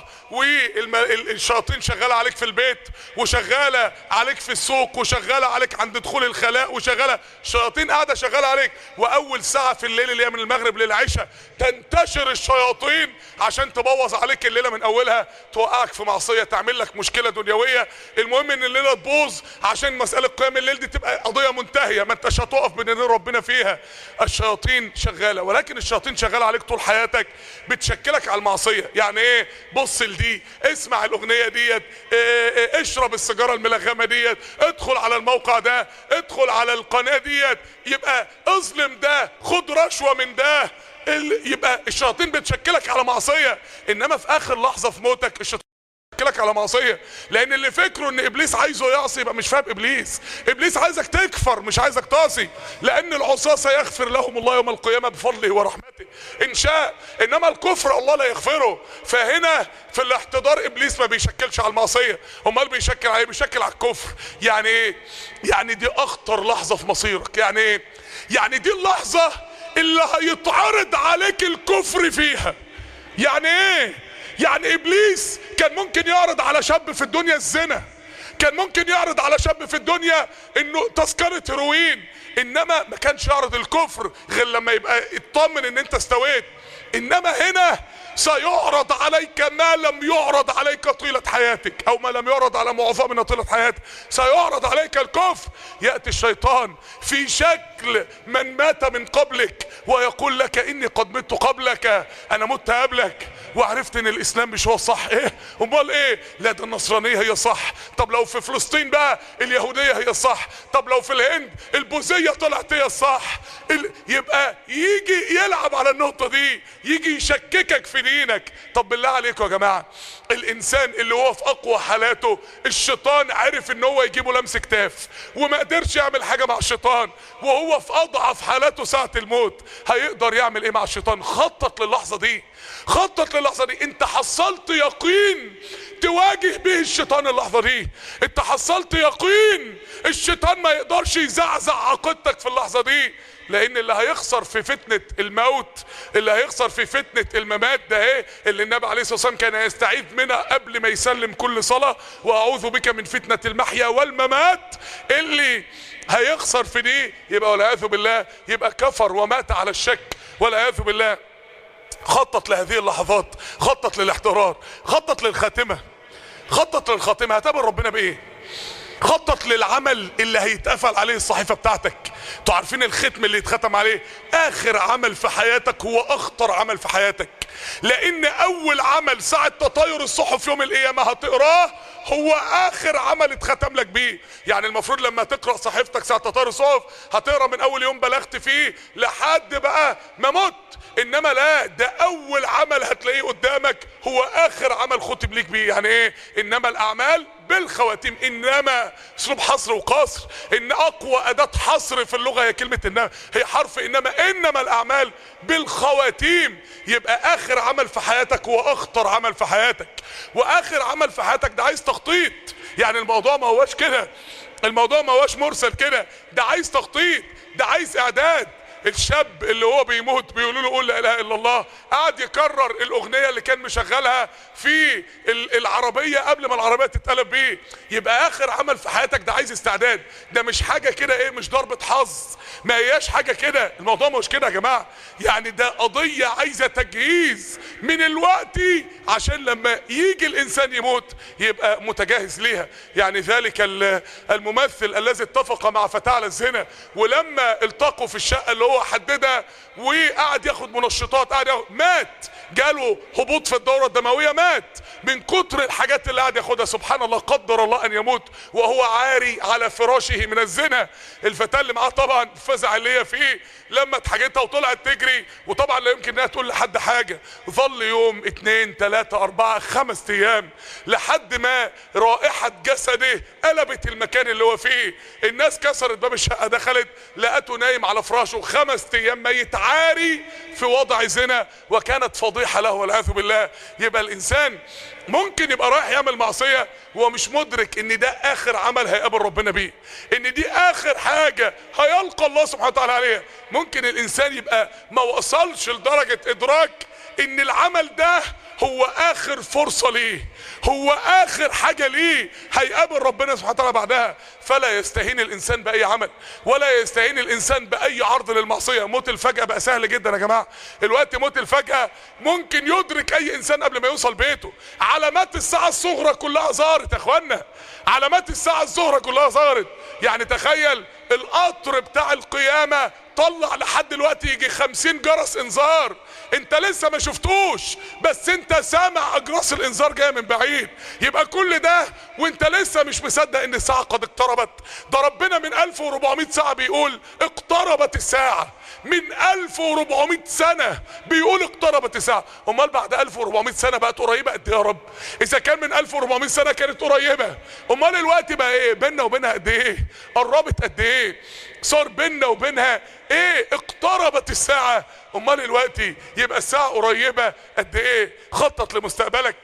والشياطين شغالة عليك في البيت، وشغالة عليك في السوق، وشغالة عليك عند دخول الخلاء، وشغالة الشياطين قاعدة شغالة عليك. وأول ساعة في الليل اللي هي من المغرب للعشاء تنتشر الشياطين عشان تبوظ عليك الليلة من أولها، توقعك في معصية، تعمل لك مشكلة دنيوية. المهم إن الليلة تبوظ عشان مسألة قيام الليل دي تبقى قضية منتهية، ما انتش هتقف بين ايدين ربنا فيها. الشياطين شغالة، ولكن الشياطين شغالة عليك طول حياتك، بتشكلك على المعصية. يعني ايه؟ بص لدي، اسمع الاغنية ديت، اشرب السيجارة الملغمة ديت، ادخل على الموقع ده، ادخل على القناة ديت، يبقى اظلم ده، خد رشوة من ده. يبقى الشياطين بتشكلك على معصية. انما في اخر لحظة في موتك الشياطين لك على معصية، لان اللي فكره ان ابليس عايزه يعصي يبقى مش فاهم ابليس. ابليس عايزك تكفر مش عايزك تعصي، لان العصاة سيغفر لهم الله يوم القيامة بفضله ورحمته ان شاء، انما الكفر الله لا يغفره. فهنا في الاحتضار ابليس ما بيشكلش على المعصية، امال بيشكل على ايه؟ بيشكل على الكفر. يعني ايه؟ يعني دي اخطر لحظة في مصيرك. يعني ايه؟ يعني دي اللحظة اللي هيتعرض عليك الكفر فيها. يعني ايه؟ يعني ابليس كان ممكن يعرض على شاب في الدنيا الزنا، كان ممكن يعرض على شاب في الدنيا انه تذكرة هيروين، انما ما كانش يعرض الكفر غير لما يبقى اطمن ان انت استويت. انما هنا سيعرض عليك ما لم يعرض عليك طيلة حياتك، او ما لم يعرض على معظمنا طيلة حياتك. سيعرض عليك الكفر. يأتي الشيطان في شكل من مات من قبلك ويقول لك اني قد مت قبلك، انا مت قبلك وعرفت ان الاسلام مش هو الصح. ايه امال ايه؟ لا ده النصرانية هي صح. طب لو في فلسطين بقى اليهودية هي الصح. طب لو في الهند البوذية طلعت هي الصح. يبقى يجي يلعب على النقطة دي، يجي يشككك في دينك. طب بالله عليكم يا جماعة، الانسان اللي هو في اقوى حالاته الشيطان عرف ان هو يجيبه لمس كتاف وما قدرش يعمل حاجة مع الشيطان، وهو في اضعف حالاته ساعة الموت هيقدر يعمل ايه مع الشيطان؟ خطط للحظة دي، خطط للحظة دي. انت حصلت يقين تواجه به الشيطان اللحظة دي، انت حصلت يقين الشيطان ما يقدرش يزعزع عقيدتك في اللحظة دي. لان اللي هيخسر في فتنة الموت، اللي هيخسر في فتنة الممات ده ايه اللي النبي عليه الصلاة والسلام كان يستعيذ منها قبل ما يسلم كل صلاة، واعوذ بك من فتنة المحيا والممات. اللي هيخسر في دي يبقى والعياذ بالله يبقى كفر ومات على الشك والعياذ بالله. خطط لهذه اللحظات، خطط للاحترار، خطط للخاتمة، خطط للخاتمة. هتقابل ربنا بايه؟ خطط للعمل اللي هيتقفل عليه الصحيفة بتاعتك. انتوا عارفين الختم اللي يتختم عليه اخر عمل في حياتك هو اخطر عمل في حياتك، لان اول عمل ساعة تطاير الصحف يوم القيامة هتقراه هو اخر عمل اتختم لك بيه. يعني المفروض لما تقرأ صحيفتك ساعة تطاير الصحف هتقرأ من اول يوم بلغت فيه لحد بقى ما مت، انما لا، ده اول عمل هتلاقيه قدامك هو اخر عمل ختم ليك بيه. يعني ايه؟ انما الاعمال بالخواتيم. انما اسلوب حصر وقصر، ان اقوى اداة حصر في اللغة هي كلمة انما، هي حرف انما الاعمال بالخواتيم. يبقى اخر عمل في حياتك هو اخطر عمل في حياتك، واخر عمل في حياتك ده عايز تخطيط. يعني الموضوع ما هواش كده، الموضوع ما هواش مرسل كده، ده عايز تخطيط، ده عايز اعداد. الشاب اللي هو بيموت بيقولوا له قول لا اله الا الله، قاعد يكرر الاغنيه اللي كان مشغلها في العربيه قبل ما العربيه تتقلب بيه. يبقى اخر عمل في حياتك ده عايز استعداد، ده مش حاجه كده ايه، مش ضربه حظ، ما هياش حاجه كده. الموضوع مش كده يا جماعه، يعني ده قضيه عايزه تجهيز من الوقت عشان لما يجي الانسان يموت يبقى متجهز ليها. يعني ذلك الممثل الذي اتفق مع فتاة على الزنا، ولما التقوا في الشقه اللي هو حددها وقعد ياخد منشطات، قعد ياخد، مات، جاله هبوط في الدورة الدموية، مات من كتر الحاجات اللي قعد ياخدها. سبحان الله، قدر الله ان يموت وهو عاري على فراشه من الزنا. الفتاة اللي معاه طبعا الفزع اللي هي فيه لما اتحاجتها وطلعت تجري، وطبعا لا يمكن انها تقول لحد حاجة. ظل يوم 2 3 4 5 ايام لحد ما رائحة جسده قلبت المكان اللي هو فيه. الناس كسرت باب الشقة، دخلت لقته نايم على فراشه 5 ايام ميت عاري في وضع زنا، وكانت فضيحة له والعياذ بالله. يبقى الانسان ممكن يبقى رايح يعمل معصية وهو مش مدرك ان ده اخر عمل هيقابل ربنا بيه، ان دي اخر حاجة هيلقى الله سبحانه وتعالى عليها. ممكن الانسان يبقى ما وصلش لدرجة ادراك ان العمل ده هو اخر فرصة ليه، هو اخر حاجة ليه هيقابل ربنا سبحانه وتعالى بعدها. فلا يستهين الانسان باي عمل، ولا يستهين الانسان باي عرض للمعصية. موت الفجأة بقى سهل جدا يا جماعة. الوقت موت الفجأة ممكن يدرك اي انسان قبل ما يوصل بيته. علامات الساعة الصغرى كلها ظهرت يا اخوانا، علامات الساعة الصغرى كلها ظهرت. يعني تخيل القطر بتاع القيامة طلع لحد دلوقتي يجي 50 جرس انذار، انت لسه ما شفتوش بس انت سامع اجراس الانذار جايه من بعيد. يبقى كل ده وانت لسه مش مصدق ان الساعه قد اقتربت. ده ربنا من 1400 ساعه بيقول اقتربت الساعه، من 1400 سنه بيقول اقتربت الساعه. امال بعد 1400 سنه بقت قريبه قد ايه يا رب؟ اذا كان من 1400 سنه كانت قريبه، امال الوقت بقى ايه؟ بيننا وبينها قد ايه؟ قربت قد ايه؟ صار بيننا وبينها ايه؟ اقتربت الساعة. امال الوقت يبقى الساعة قريبة قد ايه؟ خطط لمستقبلك،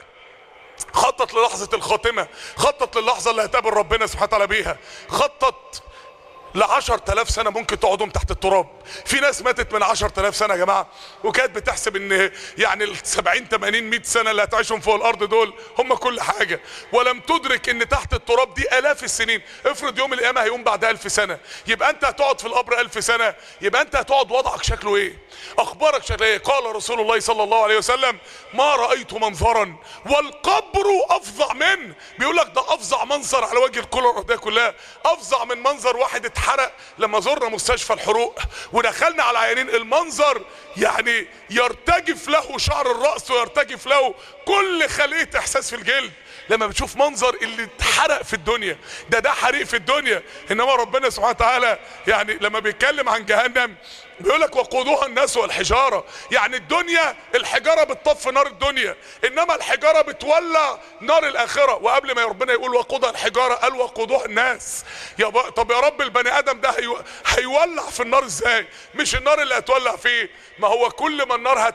خطط للحظة الخاتمة، خطط للحظة اللي هتقابل ربنا سبحانه وتعالى بيها، خطط ل10,000 سنة ممكن تقعدهم تحت التراب. في ناس ماتت من 10,000 سنة يا جماعة، وكانت بتحسب ان يعني 70 80 100 سنة اللي هتعيشهم فوق الارض دول هم كل حاجة، ولم تدرك ان تحت التراب دي الاف السنين. افرض يوم القيامة هيقوم بعد 1000 سنة، يبقى انت هتقعد في القبر 1000 سنة، يبقى انت هتقعد وضعك شكله ايه؟ اخبارك شكله ايه؟ قال رسول الله صلى الله عليه وسلم: ما رأيت منظرا والقبر افظع منه. بيقول لك ده افظع منظر على وجه الكرة الارضية كلها، افظع من منظر واحد اتحرق لما زرنا مستشفى الحروق ودخلنا على عيانين. المنظر يعني يرتجف له شعر الرأس ويرتجف له كل خلية احساس في الجلد لما بتشوف منظر اللي اتحرق في الدنيا. ده حريق في الدنيا. انما ربنا سبحانه وتعالى يعني لما بيتكلم عن جهنم بيقول لك: وقودها الناس والحجاره. يعني الدنيا الحجاره بتطفي نار الدنيا، انما الحجاره بتولع نار الاخره. وقبل ما ربنا يقول وقودها الحجاره قال وقودها الناس. طب يا رب البني ادم ده هيولع في النار ازاي؟ مش النار اللي هتولع فيه، ما هو كل ما النار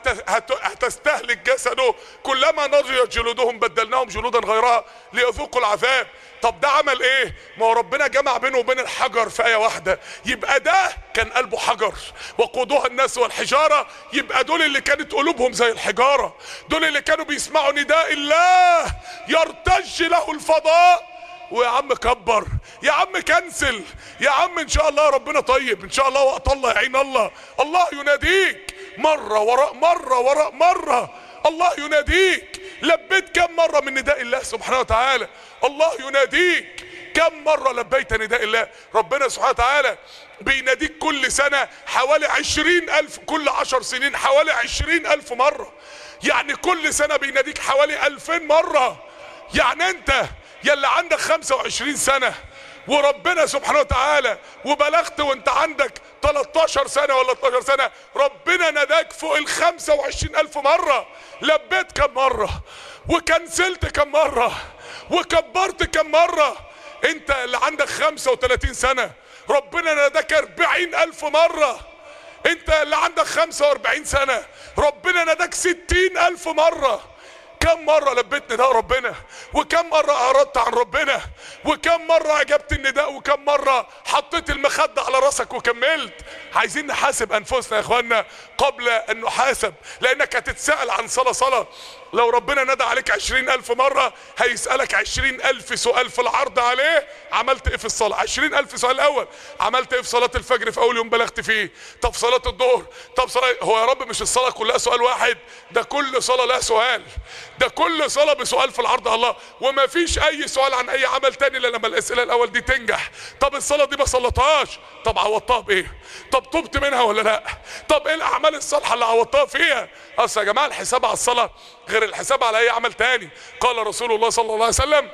هتستهلك جسده كلما نضجت جلودهم بدلناهم جلودا غيرها ليذوقوا العذاب. طب ده عمل ايه؟ ما هو ربنا جمع بينه وبين الحجر في آية واحدة. يبقى ده كان قلبه حجر. وقودها الناس والحجارة، يبقى دول اللي كانت قلوبهم زي الحجارة، دول اللي كانوا بيسمعوا نداء الله يرتج له الفضاء. ويا عم كبر، يا عم كنسل، يا عم ان شاء الله ربنا طيب، ان شاء الله وقت الله يعين الله. الله يناديك مرة وراء مرة وراء مرة، الله يناديك. لبيت كم مرة من نداء الله سبحانه وتعالى؟ الله يناديك كم مرة لبيت نداء الله؟ ربنا سبحانه وتعالى بيناديك كل سنة حوالي 20,000، كل 10 سنين حوالي 20,000 مرة. يعني كل سنة بيناديك حوالي 2000 مرة. يعني انت يلي عندك 25 سنة وربنا سبحانه وتعالى وبلغت وانت عندك 13 سنة ولا 12 سنة، ربنا ناداك فوق 25,000 مرة. لبيت كم مرة؟ وكنسلت كم مرة؟ وكبرت كم مرة؟ انت اللي عندك 35 سنة ربنا ناداك 40,000 مرة. انت اللي عندك 45 سنة ربنا ناداك 60,000 مرة. كم مرة لبيت نداء ربنا؟ وكم مرة اعرضت عن ربنا؟ وكم مرة اجبت النداء؟ وكم مرة حطيت المخدة على راسك وكملت؟ عايزين نحاسب انفسنا يا اخوانا قبل ان نحاسب، لانك هتتسأل عن صلاة. لو ربنا ندى عليك 20,000 مرة هيسألك 20,000 سؤال في العرض عليه. عملت ايه في الصلاة؟ 20,000 سؤال. الاول عملت ايه في صلاة الفجر في اول يوم بلغت فيه؟ طب صلاة الظهر؟ طب صلاة، هو يا رب مش الصلاة كلها سؤال واحد؟ ده كل صلاة لها سؤال، ده كل صلاة بسؤال في العرض على الله. وما فيش اي سؤال عن اي عمل تاني الا لما الاسئلة الاول دي تنجح. طب الصلاة دي ما صلتهاش، طب عوضتها بايه؟ طب تبت منها ولا لا؟ طب ايه الاعمال الصالحة اللي عوضتها فيها؟ اصل يا جماعة الحساب على الصلاة غير الحساب على اي عمل تاني. قال رسول الله صلى الله عليه وسلم: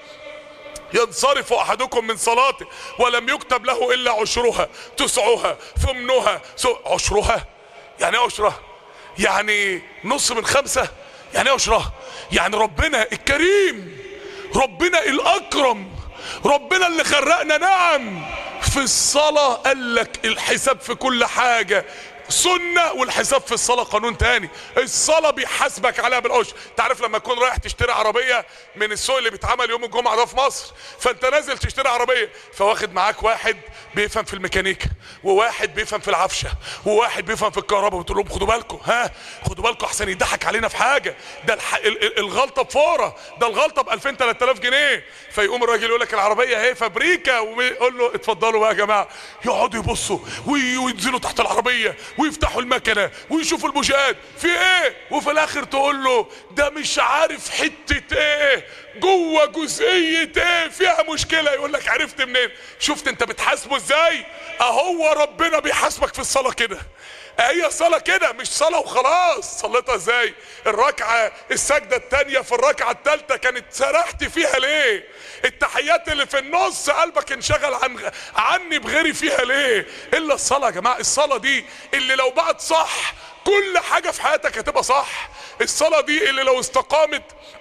ينصرف احدكم من صلاته ولم يكتب له الا عشرها، تسعها، ثمنها. عشرها يعني ايه عشرها؟ يعني نص من 5. يعني ايه عشرها؟ يعني ربنا الكريم، ربنا الاكرم، ربنا اللي خرقنا نعم في الصلاة قال لك الحساب في كل حاجة سنة، والحساب في الصلاة قانون تاني. الصلاة بيحاسبك عليها بالعشر. تعرف لما تكون رايح تشتري عربية من السوق اللي بيتعمل يوم الجمعة ده في مصر، فانت نازل تشتري عربية، فواخد معاك واحد بيفهم في الميكانيكا، وواحد بيفهم في العفشة، وواحد بيفهم في الكهرباء، بتقول لهم خدوا بالكم، خدوا بالكم احسن يضحك علينا في حاجة، ده الغلطة بفورة، ده الغلطة ب 2000 3000 جنيه. فيقوم الراجل يقول لك العربية اهي فابريكا، ويقول له اتفضلوا بقى يا جماعة. يقعدوا يبصوا وينزلوا تحت العربية ويفتحوا المكنه ويشوفوا البوجات في ايه، وفي الاخر تقول له ده مش عارف حته ايه جوه جزئيه ايه فيها مشكله. يقول لك عرفت منين؟ شفت انت بتحاسبه ازاي؟ اهو ربنا بيحاسبك في الصلاه كده. هي صلاة كده، مش صلاة وخلاص. صليتها ازاي؟ الركعة السجدة التانية في الركعة التالتة كانت سرحت فيها ليه؟ التحيات اللي في النص قلبك انشغل عني بغيري فيها ليه؟ الا الصلاة يا جماعة. الصلاة دي اللي لو بقت صح كل حاجة في حياتك هتبقى صح. الصلاة دي اللي لو استقامت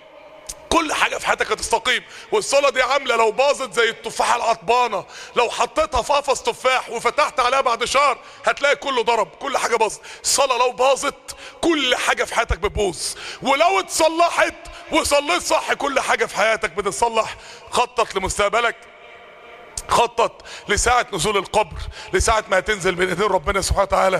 كل حاجة في حياتك هتستقيم. والصلاة دي عاملة لو باظت زي التفاحة العطبانة، لو حطيتها في قفص تفاح وفتحت عليها بعد شهر هتلاقي كله ضرب، كل حاجة باظت. الصلاة لو باظت كل حاجة في حياتك بتبوظ، ولو اتصلحت وصليت صح كل حاجة في حياتك بتتصلح. خطط لمستقبلك خطط لساعة نزول القبر، لساعة ما هتنزل من ايدين ربنا سبحانه وتعالى،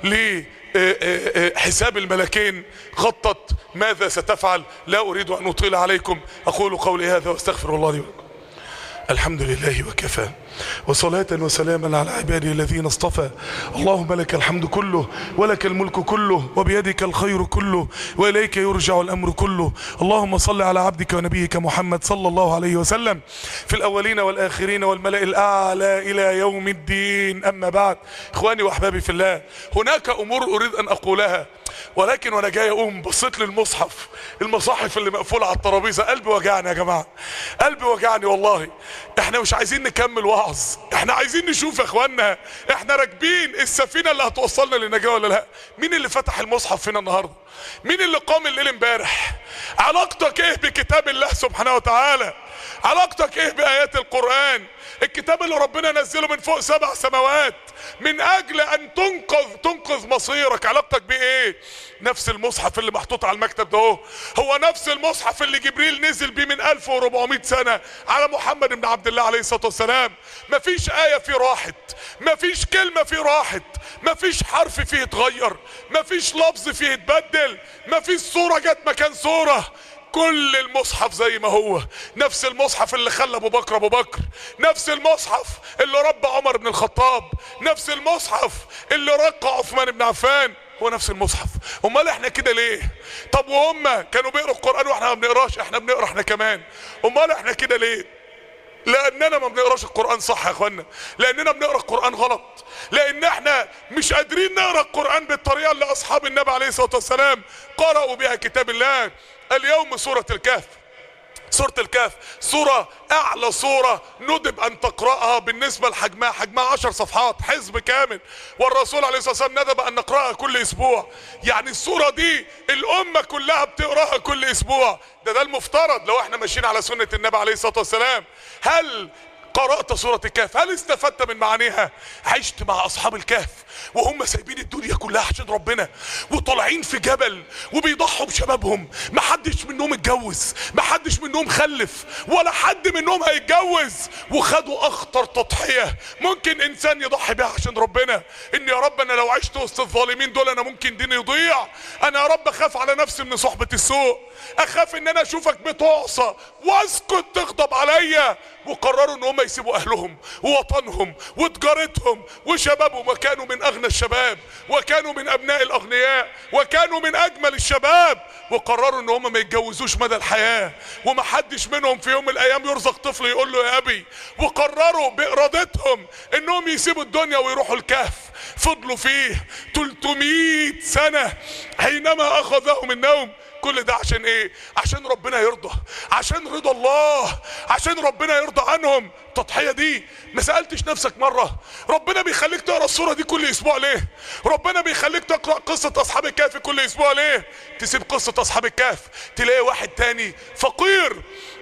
لحساب الملكين، خطط ماذا ستفعل. لا اريد ان اطيل عليكم، اقول قولي هذا واستغفر الله لي ولكم. الحمد لله وكفى، وصلاة وسلاما على عباده الذين اصطفى. اللهم لك الحمد كله، ولك الملك كله، وبيدك الخير كله، وإليك يرجع الأمر كله. اللهم صل على عبدك ونبيك محمد صلى الله عليه وسلم في الأولين والآخرين والملأ الأعلى إلى يوم الدين. أما بعد، إخواني وأحبابي في الله، هناك أمور أريد أن أقولها، ولكن وانا جاي اقوم بصيت للمصحف، المصاحف اللي مقفوله على الترابيزه، قلبي وجعني يا جماعه، قلبي وجعني والله. احنا مش عايزين نكمل وعظ، احنا عايزين نشوف يا اخوانا احنا راكبين السفينه اللي هتوصلنا للنجاه ولا لا. مين اللي فتح المصحف فينا النهارده؟ مين اللي قام الليل امبارح؟ علاقتك ايه بكتاب الله سبحانه وتعالى؟ علاقتك ايه بايات القرآن؟ الكتاب اللي ربنا نزله من فوق 7 سماوات من اجل ان تنقذ مصيرك، علاقتك بايه؟ نفس المصحف اللي محطوط على المكتب ده هو نفس المصحف اللي جبريل نزل بيه من 1400 سنة على محمد بن عبد الله عليه الصلاة والسلام. مفيش آية فيه راحت، مفيش كلمة فيه راحت، مفيش حرف فيه اتغير، مفيش لفظ فيه اتبدل، مفيش صورة جت مكان صورة. كل المصحف زي ما هو، نفس المصحف اللي خلى ابو بكر، نفس المصحف اللي ربى عمر بن الخطاب، نفس المصحف اللي رقى عثمان بن عفان، هو نفس المصحف. امال احنا كده ليه؟ طب وهم كانوا بيقروا القرآن واحنا ما بنقراش؟ احنا بنقرا احنا كمان. امال احنا كده ليه؟ لاننا ما بنقراش القرآن صح يا اخوانا، لاننا بنقرا القرآن غلط، لان احنا مش قادرين نقرا القرآن بالطريقة اللي اصحاب النبي عليه الصلاة والسلام قرأوا بها كتاب الله. اليوم سورة الكهف، سورة الكهف سورة اعلى سورة ندب ان تقرأها بالنسبة لحجمها، حجمها 10 صفحات، حزب كامل، والرسول عليه الصلاة والسلام ندب ان نقرأها كل اسبوع. يعني السورة دي الامة كلها بتقرأها كل اسبوع، ده المفترض لو احنا ماشيين على سنة النبي عليه الصلاة والسلام. هل قرأت سورة الكهف؟ هل استفدت من معانيها؟ عشت مع اصحاب الكهف وهم سايبين الدنيا كلها عشان ربنا، وطالعين في جبل وبيضحوا بشبابهم، محدش منهم اتجوز، محدش منهم خلف، ولا حد منهم هيتجوز، وخدوا اخطر تضحية ممكن انسان يضحي بها عشان ربنا. ان يا رب انا لو عشت وسط الظالمين دول انا ممكن ديني يضيع، انا يا رب اخاف على نفسي من صحبة السوء، اخاف ان انا اشوفك بتعصى واسكت تغضب عليا. وقرروا ان هم يسيبوا اهلهم ووطنهم وتجارتهم وشبابهم، وكانوا من اغنى الشباب، وكانوا من ابناء الاغنياء، وكانوا من اجمل الشباب، وقرروا ان هم ما يتجوزوش مدى الحياة، ومحدش منهم في يوم من الايام يرزق طفل يقول له يا ابي. وقرروا بارادتهم انهم يسيبوا الدنيا ويروحوا الكهف، فضلوا فيه 300 سنة حينما اخذهم النوم. كل ده عشان ايه؟ عشان ربنا يرضى، عشان رضا الله، عشان ربنا يرضى عنهم. التضحية دي ما سألتش نفسك مرة ربنا بيخليك تقرأ السورة دي كل اسبوع ليه؟ ربنا بيخليك تقرأ قصة اصحاب الكهف كل اسبوع ليه؟ تسيب قصة اصحاب الكهف تلاقي واحد تاني فقير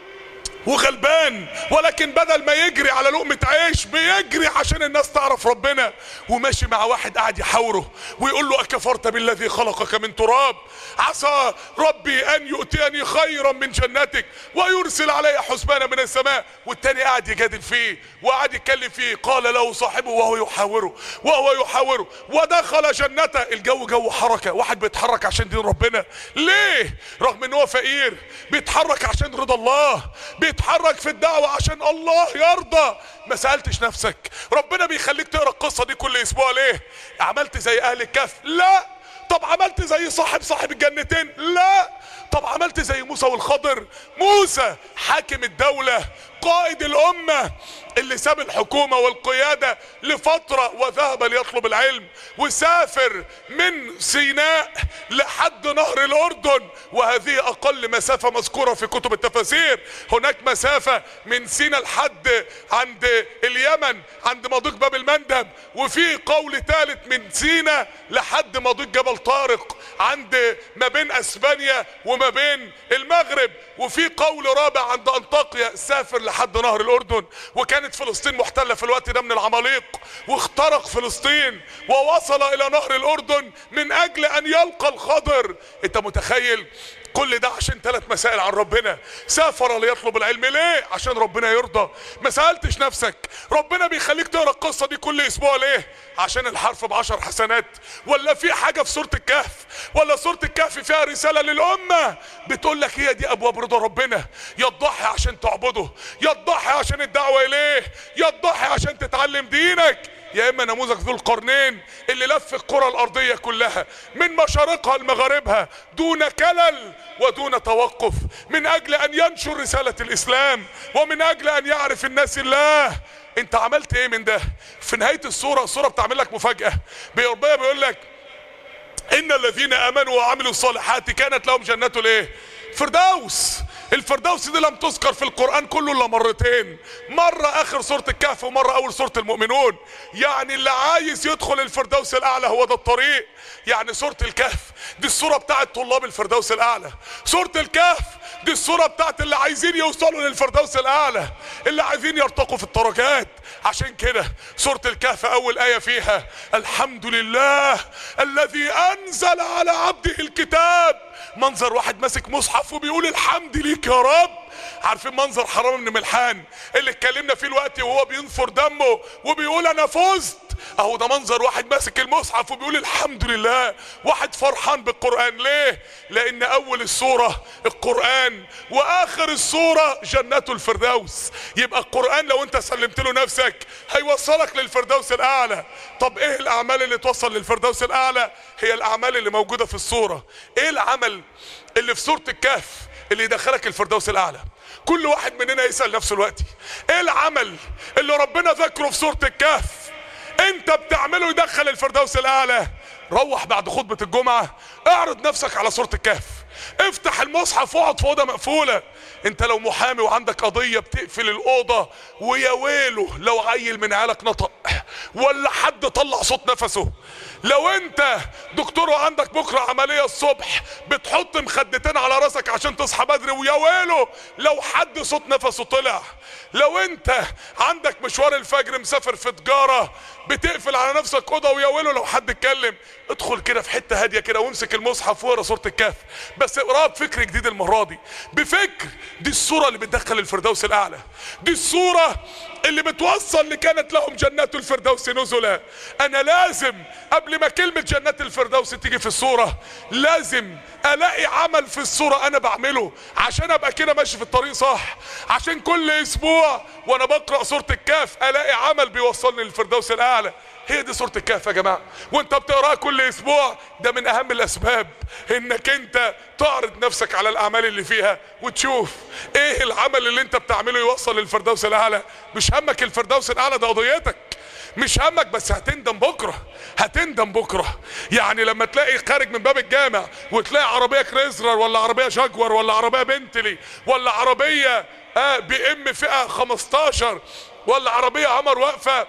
وغلبان، ولكن بدل ما يجري على لقمة عيش بيجري عشان الناس تعرف ربنا، وماشي مع واحد قاعد يحاوره ويقول له أكفرت بالذي خلقك من تراب، عسى ربي أن يؤتيني خيرا من جنتك ويرسل علي حسبانا من السماء. والتاني قاعد يجادل فيه وقاعد يتكلم فيه. قال له صاحبه وهو يحاوره ودخل جنته. الجو جو حركة، واحد بيتحرك عشان دين ربنا. ليه؟ رغم ان هو فقير بيتحرك عشان رضا الله، بيتحرك في الدعوة عشان الله يرضى. ما سألتش نفسك ربنا بيخليك تقرأ القصة دي كل اسبوع ليه؟ عملت زي اهل الكهف؟ لا. طب عملت زي صاحب الجنتين؟ لا. طب عملت زي موسى والخضر؟ موسى حاكم الدولة، قائد الامة، اللي ساب الحكومة والقيادة لفترة وذهب ليطلب العلم، وسافر من سيناء لحد نهر الاردن، وهذه اقل مسافة مذكورة في كتب التفاسير. هناك مسافة من سيناء لحد عند اليمن عند مضيق باب المندب، وفي قول ثالث من سيناء لحد مضيق جبل طارق عند ما بين اسبانيا وما بين المغرب، وفي قول رابع عند انطاكيا سافر لحد نهر الاردن. وكانت فلسطين محتلة في الوقت ده من العماليق، واخترق فلسطين ووصل الى نهر الاردن من اجل ان يلقى الخضر. انت متخيل كل ده عشان 3 مسائل عن ربنا. سافر ليطلب العلم، ليه؟ عشان ربنا يرضى. ما سألتش نفسك ربنا بيخليك تقرا القصة دي كل اسبوع ليه؟ عشان الحرف ب10 حسنات؟ ولا في حاجة في سورة الكهف، ولا سورة الكهف فيها رسالة للأمة بتقول لك هي دي أبواب رضا ربنا؟ يا تضحي عشان تعبده، يا تضحي عشان الدعوة إليه، يا تضحي عشان تتعلم دينك، يا اما نموذج ذو القرنين اللي لف الكرة الارضية كلها من مشارقها لمغاربها دون كلل ودون توقف، من اجل ان ينشر رسالة الاسلام ومن اجل ان يعرف الناس الله. انت عملت ايه من ده؟ في نهاية السورة بتعمل لك مفاجأة. ربنا بيقول لك ان الذين امنوا وعملوا الصالحات كانت لهم جنات الايه؟ فردوس. الفردوس دي لم تذكر في القرآن كله الا مرتين، مرة اخر سورة الكهف ومرة اول سورة المؤمنون. يعني اللي عايز يدخل الفردوس الاعلى هو ده الطريق. يعني سورة الكهف دي السورة بتاعت طلاب الفردوس الاعلى، سورة الكهف دي السورة بتاعت اللي عايزين يوصلوا للفردوس الاعلى، اللي عايزين يرتقوا في الدرجات. عشان كده سورة الكهف اول آية فيها الحمد لله الذي انزل على عبده الكتاب. منظر واحد ماسك مصحف وبيقول الحمد ليك يا رب. عارفين منظر حرام بن ملحان اللي اتكلمنا فيه الوقت وهو بينثر دمه وبيقول انا فزت؟ اهو ده منظر واحد ماسك المصحف وبيقول الحمد لله، واحد فرحان بالقرآن. ليه؟ لان اول السورة القرآن واخر السورة جنات الفردوس. يبقى القرآن لو انت سلمت له نفسك هيوصلك للفردوس الاعلى. طب ايه الاعمال اللي توصل للفردوس الاعلى؟ هي الاعمال اللي موجودة في السورة. ايه العمل اللي في سورة الكهف اللي يدخلك الفردوس الاعلى؟ كل واحد مننا يسأل نفسه دلوقتي ايه العمل اللي ربنا ذكره في سورة الكهف انت بتعمله يدخل الفردوس الاعلى؟ روح بعد خطبة الجمعة اعرض نفسك على سورة الكهف، افتح المصحف واقعد في اوضه مقفولة. انت لو محامي وعندك قضية بتقفل الاوضة، ويا ويله لو عيل من عيالك نطق ولا حد طلع صوت نفسه. لو انت دكتور وعندك بكرة عملية الصبح بتحط مخدتين على راسك عشان تصحى بدري، ويا ويله لو حد صوت نفسه طلع. لو انت عندك مشوار الفجر مسافر في تجارة بتقفل على نفسك اوضه، ويا ويله لو حد اتكلم. ادخل كده في حته هاديه كده وامسك المصحف واقرا سوره الكهف، بس اقراها بفكر جديد المره دي، بفكر دي السوره اللي بتدخل الفردوس الاعلى، دي السوره اللي بتوصل لكانت لهم جنات الفردوس نزلا. انا لازم قبل ما كلمه جنات الفردوس تيجي في السوره لازم الاقي عمل في السوره انا بعمله عشان ابقى كده ماشي في الطريق صح، عشان كل اسبوع وانا بقرا سوره الكهف الاقي عمل بيوصلني للفردوس الاعلى. هي دي سورة الكهف يا جماعة، وانت بتقراها كل اسبوع ده من اهم الاسباب انك انت تعرض نفسك على الاعمال اللي فيها وتشوف ايه العمل اللي انت بتعمله يوصل للفردوس الاعلى. مش همك الفردوس الاعلى، ده قضيتك، مش همك، بس هتندم بكرة، هتندم بكرة. يعني لما تلاقي خارج من باب الجامع وتلاقي عربية كريزلر ولا عربية جاكور ولا عربية بنتلي ولا عربية بي ام فئة 15 ولا عربية عمر واقفة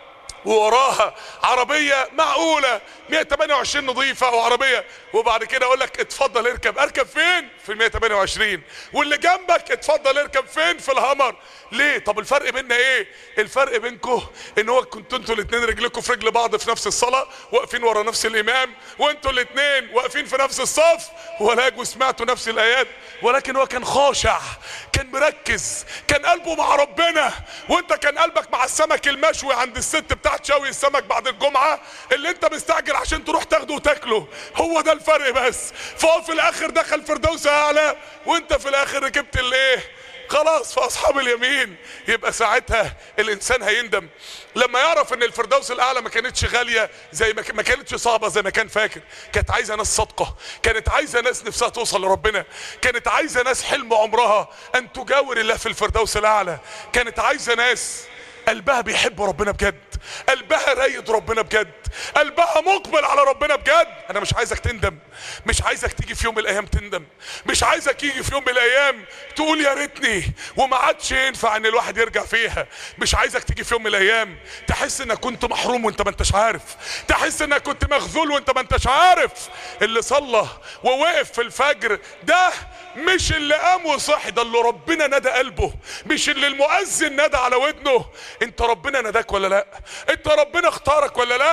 ووراها عربية معقولة 128 نظيفة او عربية، وبعد كده اقول لك اتفضل اركب. اركب فين؟ في ال 128. واللي جنبك اتفضل اركب فين؟ في الهمر. ليه؟ طب الفرق بيننا ايه؟ الفرق بينكم ان هو كنتوا انتوا الاثنين رجلكم في رجل بعض في نفس الصلاة واقفين ورا نفس الامام، وانتوا الاثنين واقفين في نفس الصف ولا سمعتوا نفس الايات، ولكن هو كان خاشع، كان مركز، كان قلبه مع ربنا، وانت كان قلبك مع السمك المشوي عند الست بتاعت شوي السمك بعد الجمعة اللي انت مستعجل عشان تروح تاخده وتاكله. هو ده الفرق بس. فهو في الاخر دخل فردوس اعلى وانت في الاخر ركبت الايه؟ خلاص في اصحاب اليمين. يبقى ساعتها الانسان هيندم لما يعرف ان الفردوس الاعلى ما كانتش غاليه زي ما كانتش صعبه زي ما كان فاكر. كانت عايزه ناس صادقه، كانت عايزه ناس نفسها توصل لربنا، كانت عايزه ناس حلم عمرها ان تجاور الله في الفردوس الاعلى، كانت عايزه ناس قلبها بيحب ربنا بجد، قلبها رايد ربنا بجد، قلبها مقبل على ربنا بجد. انا مش عايزك تندم، مش عايزك تيجي في يوم من الايام تندم، مش عايزك يجي في يوم من الايام تقول يا ريتني وما عادش ينفع ان الواحد يرجع فيها. مش عايزك تيجي في يوم من الايام تحس انك كنت محروم وانت ما انتش عارف، تحس انك كنت مخذول وانت ما انتش عارف. اللي صلى ووقف في الفجر ده مش اللي قام وصحي، ده اللي ربنا ندى قلبه، مش اللي المؤذن ندى على ودنه. انت ربنا نداك ولا لا؟ انت ربنا اختارك ولا لا؟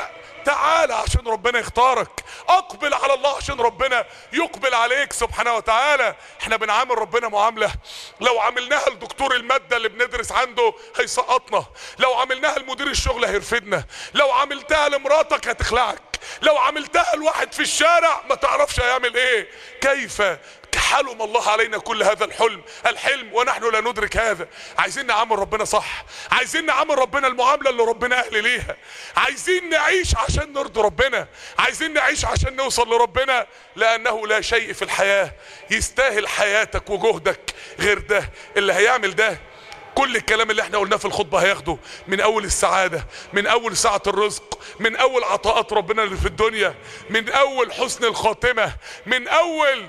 تعالى عشان ربنا يختارك، اقبل على الله عشان ربنا يقبل عليك سبحانه وتعالى. احنا بنعامل ربنا معاملة لو عملناها لدكتور المادة اللي بندرس عنده هيسقطنا، لو عملناها لمدير الشغل هيرفدنا، لو عملتها لمراتك هتخلعك، لو عملتها لواحد في الشارع ما تعرفش هيعمل ايه. كيف حلم الله علينا كل هذا الحلم ونحن لا ندرك هذا. عايزين نعامل ربنا صح، عايزين نعامل ربنا المعاملة اللي ربنا اهل ليها، عايزين نعيش عشان نرضي ربنا، عايزين نعيش عشان نوصل لربنا، لانه لا شيء في الحياة يستاهل حياتك وجهدك غير ده. اللي هيعمل ده كل الكلام اللي احنا قلناه في الخطبة هياخده، من اول السعادة، من اول سعة الرزق، من اول عطاءات ربنا اللي في الدنيا، من اول حسن الخاتمة، من اول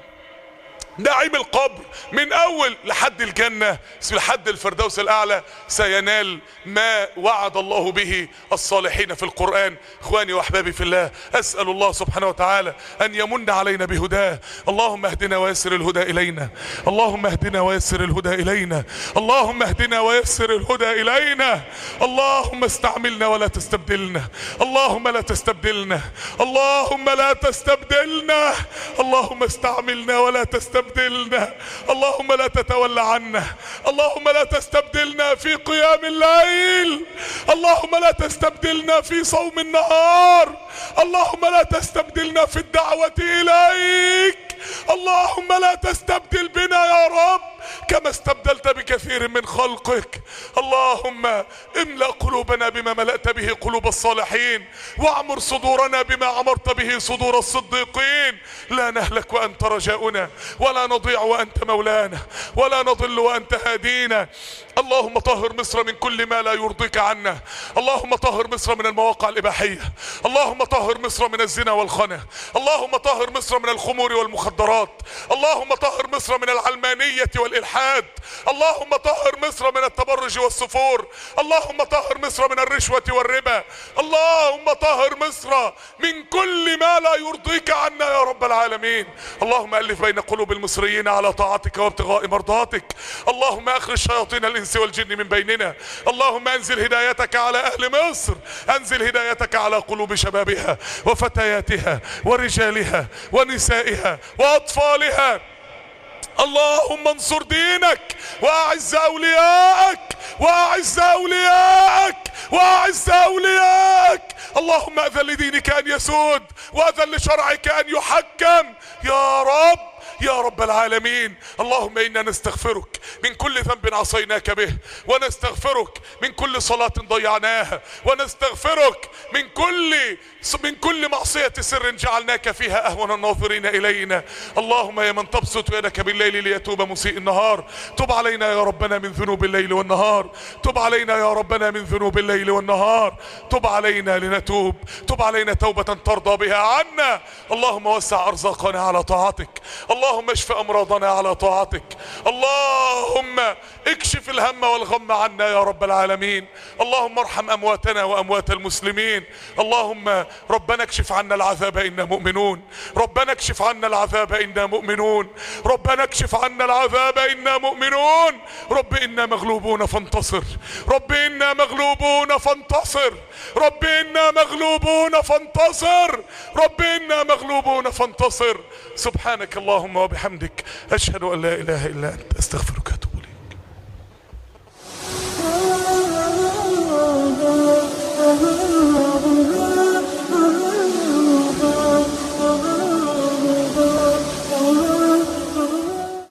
نعيم القبر، من اول لحد الجنة، لحد الفردوس الاعلى، سينال ما وعد الله به الصالحين في القرآن. اخواني واحبابي في الله، اسأل الله سبحانه وتعالى ان يمن علينا بهداه. اللهم اهدنا ويسر الهدى الينا، اللهم اهدنا ويسر الهدى الينا، اللهم اهدنا ويسر الهدى الينا. اللهم استعملنا ولا تستبدلنا، اللهم لا تستبدلنا، اللهم لا تستبدلنا، اللهم استعملنا ولا تستبدلنا، اللهم لا تتولى عنا، اللهم لا تستبدلنا في قيام الليل، اللهم لا تستبدلنا في صوم النهار، اللهم لا تستبدلنا في الدعوة إليك، اللهم لا تستبدل بنا يا رب كما استبدلت بكثير من خلقك. اللهم املأ قلوبنا بما ملأت به قلوب الصالحين، واعمر صدورنا بما عمرت به صدور الصديقين. لا نهلك وأنت رجاؤنا، ولا نضيع وأنت مولانا، ولا نضل وأنت هادينا. اللهم طهر مصر من كل ما لا يرضيك عنا، اللهم طهر مصر من المواقع الإباحية، اللهم طهر مصر من الزنا والخنا، اللهم طهر مصر من الخمور والمخدرات، اللهم طهر مصر من العلمانية والإلحاد، اللهم طهر مصر من التبرج والسفور، اللهم طهر مصر من الرشوة والربا، اللهم طهر مصر من كل ما لا يرضيك عنا يا رب العالمين. اللهم ألف بين قلوب المصريين على طاعتك وابتغاء مرضاتك، اللهم أخرج شياطين الإنس والجن من بيننا، اللهم أنزل هدايتك على أهل مصر، أنزل هدايتك على قلوب شبابها وفتياتها ورجالها ونسائها وأطفالها. اللهم انصر دينك واعز اولياءك، واعز اولياءك، واعز اولياءك. اللهم اذن لدينك ان يسود، واذن لشرعك ان يحكم يا رب، يا رب العالمين. اللهم انا نستغفرك من كل ذنب عصيناك به، ونستغفرك من كل صلاة ضيعناها، ونستغفرك من كل معصية سر جعلناك فيها اهون الناظرين الينا. اللهم يا من تبسط يدك بالليل ليتوب مسيء النهار، تب علينا يا ربنا من ذنوب الليل والنهار، تب علينا يا ربنا من ذنوب الليل والنهار، تب علينا لنتوب، تب علينا توبة ترضى بها عنا. اللهم وسع ارزاقنا على طاعتك، اللهم اشف امراضنا على طاعتك، اللهم اكشف الهم والغم عنا يا رب العالمين. اللهم ارحم امواتنا واموات المسلمين. اللهم ربنا اكشف عنا العذاب انا مؤمنون، ربنا اكشف عنا العذاب انا مؤمنون، ربنا اكشف عنا العذاب انا مؤمنون. رب انا مغلوبون فانتصر، رب انا مغلوبون فانتصر، رب انا مغلوبون فانتصر، رب انا مغلوبون فانتصر. سبحانك اللهم وبحمدك، اشهد ان لا اله الا انت، استغفرك.